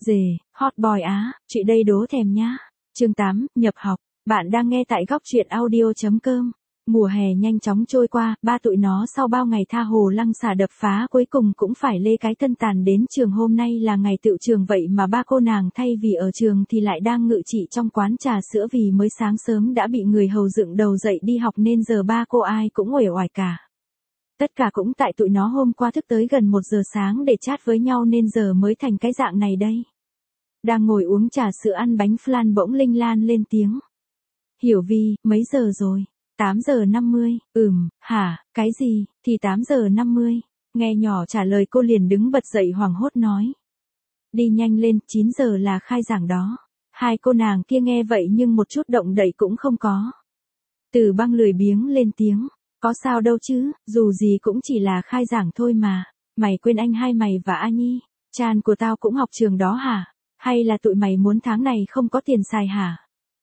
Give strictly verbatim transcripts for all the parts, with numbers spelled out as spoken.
Dề, hot boy á, chị đây đố thèm nhá. Chương tám, nhập học. Bạn đang nghe tại góc truyện audio.com. Mùa hè nhanh chóng trôi qua, ba tụi nó sau bao ngày tha hồ lăng xả đập phá cuối cùng cũng phải lê cái thân tàn đến trường. Hôm nay là ngày tựu trường vậy mà ba cô nàng thay vì ở trường thì lại đang ngự trị trong quán trà sữa, vì mới sáng sớm đã bị người hầu dựng đầu dậy đi học nên giờ ba cô ai cũng uể oải cả. Tất cả cũng tại tụi nó hôm qua thức tới gần một giờ sáng để chat với nhau nên giờ mới thành cái dạng này đây. Đang ngồi uống trà sữa ăn bánh flan bỗng Linh Lan lên tiếng. Hiểu Vi, mấy giờ rồi? tám giờ năm mươi, ừm, hả, cái gì, thì tám giờ năm mươi. Nghe nhỏ trả lời cô liền đứng bật dậy hoảng hốt nói. Đi nhanh lên, chín giờ là khai giảng đó. Hai cô nàng kia nghe vậy nhưng một chút động đậy cũng không có. Từ Băng lười biếng lên tiếng. Có sao đâu chứ, dù gì cũng chỉ là khai giảng thôi mà. Mày quên anh hai mày và A Nhi, Chan của tao cũng học trường đó hả? Hay là tụi mày muốn tháng này không có tiền xài hả?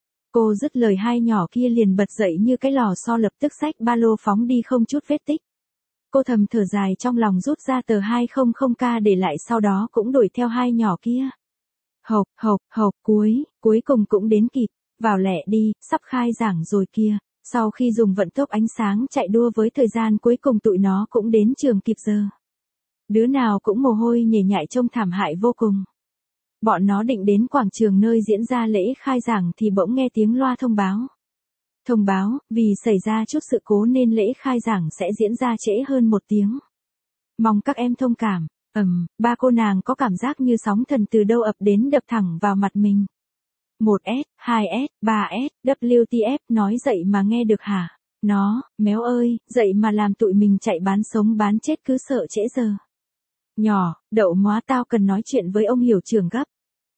Cô dứt lời hai nhỏ kia liền bật dậy như cái lò xo, lập tức xách ba lô phóng đi không chút vết tích. Cô thầm thở dài trong lòng, rút ra tờ hai trăm k để lại, sau đó cũng đuổi theo hai nhỏ kia. Hộc, hộc, hộc, cuối, cuối cùng cũng đến kịp. Vào lẹ đi, sắp khai giảng rồi kia. Sau khi dùng vận tốc ánh sáng chạy đua với thời gian, cuối cùng tụi nó cũng đến trường kịp giờ. Đứa nào cũng mồ hôi nhễ nhại trông thảm hại vô cùng. Bọn nó định đến quảng trường nơi diễn ra lễ khai giảng thì bỗng nghe tiếng loa thông báo. Thông báo, vì xảy ra chút sự cố nên lễ khai giảng sẽ diễn ra trễ hơn một tiếng. Mong các em thông cảm. Ừm, ba cô nàng có cảm giác như sóng thần từ đâu ập đến đập thẳng vào mặt mình. một S, hai S, ba S, W T F, nói dậy mà nghe được hả? Nó, méo ơi, dậy mà làm tụi mình chạy bán sống bán chết cứ sợ trễ giờ. Nhỏ, đậu móa, tao cần nói chuyện với ông hiệu trưởng gấp.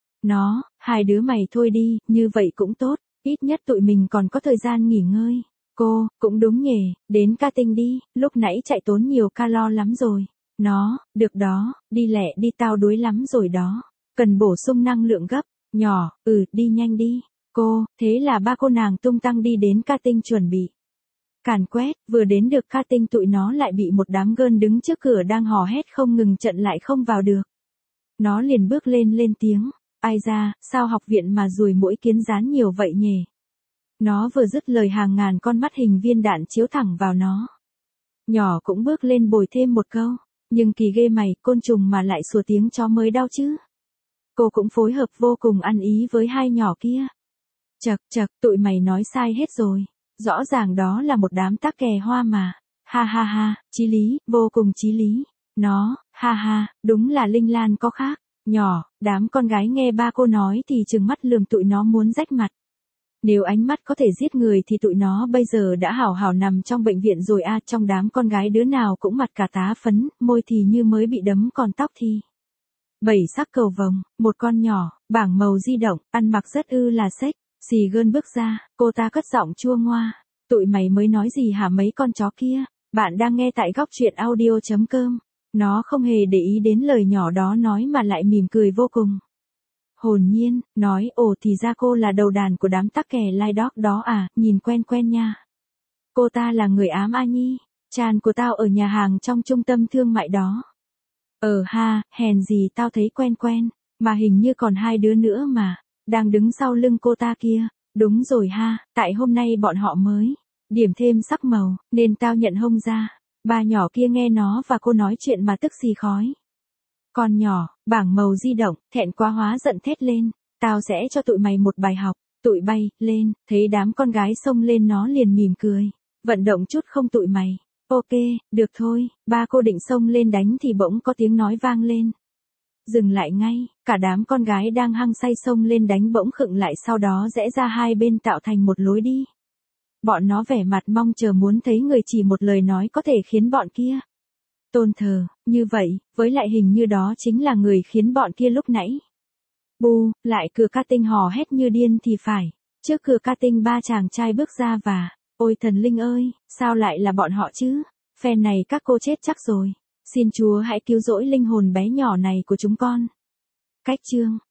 Nó, hai đứa mày thôi đi, như vậy cũng tốt, ít nhất tụi mình còn có thời gian nghỉ ngơi. Cô, cũng đúng nhỉ, đến ca tinh đi, lúc nãy chạy tốn nhiều calo lắm rồi. Nó, được đó, đi lẹ đi, tao đuối lắm rồi đó, cần bổ sung năng lượng gấp. Nhỏ, ừ, đi nhanh đi. Cô, thế là ba cô nàng tung tăng đi đến ca tinh chuẩn bị. Càn quét, vừa đến được ca tinh tụi nó lại bị một đám gơn đứng trước cửa đang hò hét không ngừng chặn lại không vào được. Nó liền bước lên lên tiếng. Ai ra, sao học viện mà ruồi muỗi kiến rán nhiều vậy nhỉ? Nó vừa dứt lời hàng ngàn con mắt hình viên đạn chiếu thẳng vào nó. Nhỏ cũng bước lên bồi thêm một câu. Nhưng kỳ ghê mày, côn trùng mà lại sủa tiếng chó mới đau chứ. Cô cũng phối hợp vô cùng ăn ý với hai nhỏ kia. Chật chật, tụi mày nói sai hết rồi. Rõ ràng đó là một đám tắc kè hoa mà. Ha ha ha, chí lý, vô cùng chí lý. Nó, ha ha, đúng là Linh Lan có khác. Nhỏ, đám con gái nghe ba cô nói thì trừng mắt lườm tụi nó muốn rách mặt. Nếu ánh mắt có thể giết người thì tụi nó bây giờ đã hảo hảo nằm trong bệnh viện rồi a. À, trong đám con gái đứa nào cũng mặt cả tá phấn, môi thì như mới bị đấm, còn tóc thì bảy sắc cầu vồng. Một con nhỏ, bảng màu di động, ăn mặc rất ư là xếch, xì gơn bước ra, cô ta cất giọng chua ngoa. Tụi mày mới nói gì hả mấy con chó kia? Bạn đang nghe tại góc truyện audio.com. Nó không hề để ý đến lời nhỏ đó nói mà lại mỉm cười vô cùng hồn nhiên, nói, ồ thì ra cô là đầu đàn của đám tắc kè lai dog đó à, nhìn quen quen nha. Cô ta là người ám A Nhi, Chan của tao ở nhà hàng trong trung tâm thương mại đó. Ờ ha, hèn gì tao thấy quen quen, mà hình như còn hai đứa nữa mà, đang đứng sau lưng cô ta kia. Đúng rồi ha, tại hôm nay bọn họ mới điểm thêm sắc màu, nên tao nhận hông ra. Ba nhỏ kia nghe nó và cô nói chuyện mà tức xì khói. Con nhỏ, bảng màu di động, thẹn quá hóa giận thét lên. Tao sẽ cho tụi mày một bài học. Tụi bay, lên, thấy đám con gái xông lên nó liền mỉm cười. Vận động chút không tụi mày? Ok, được thôi. Ba cô định xông lên đánh thì bỗng có tiếng nói vang lên. Dừng lại ngay, cả đám con gái đang hăng say xông lên đánh bỗng khựng lại, sau đó rẽ ra hai bên tạo thành một lối đi. Bọn nó vẻ mặt mong chờ muốn thấy người, chỉ một lời nói có thể khiến bọn kia tôn thờ, như vậy, với lại hình như đó chính là người khiến bọn kia lúc nãy. Bu, lại cửa ca tinh hò hét như điên thì phải. Trước cửa ca tinh ba chàng trai bước ra và, ôi thần linh ơi, sao lại là bọn họ chứ? Phen này các cô chết chắc rồi. Xin Chúa hãy cứu rỗi linh hồn bé nhỏ này của chúng con. Cách chương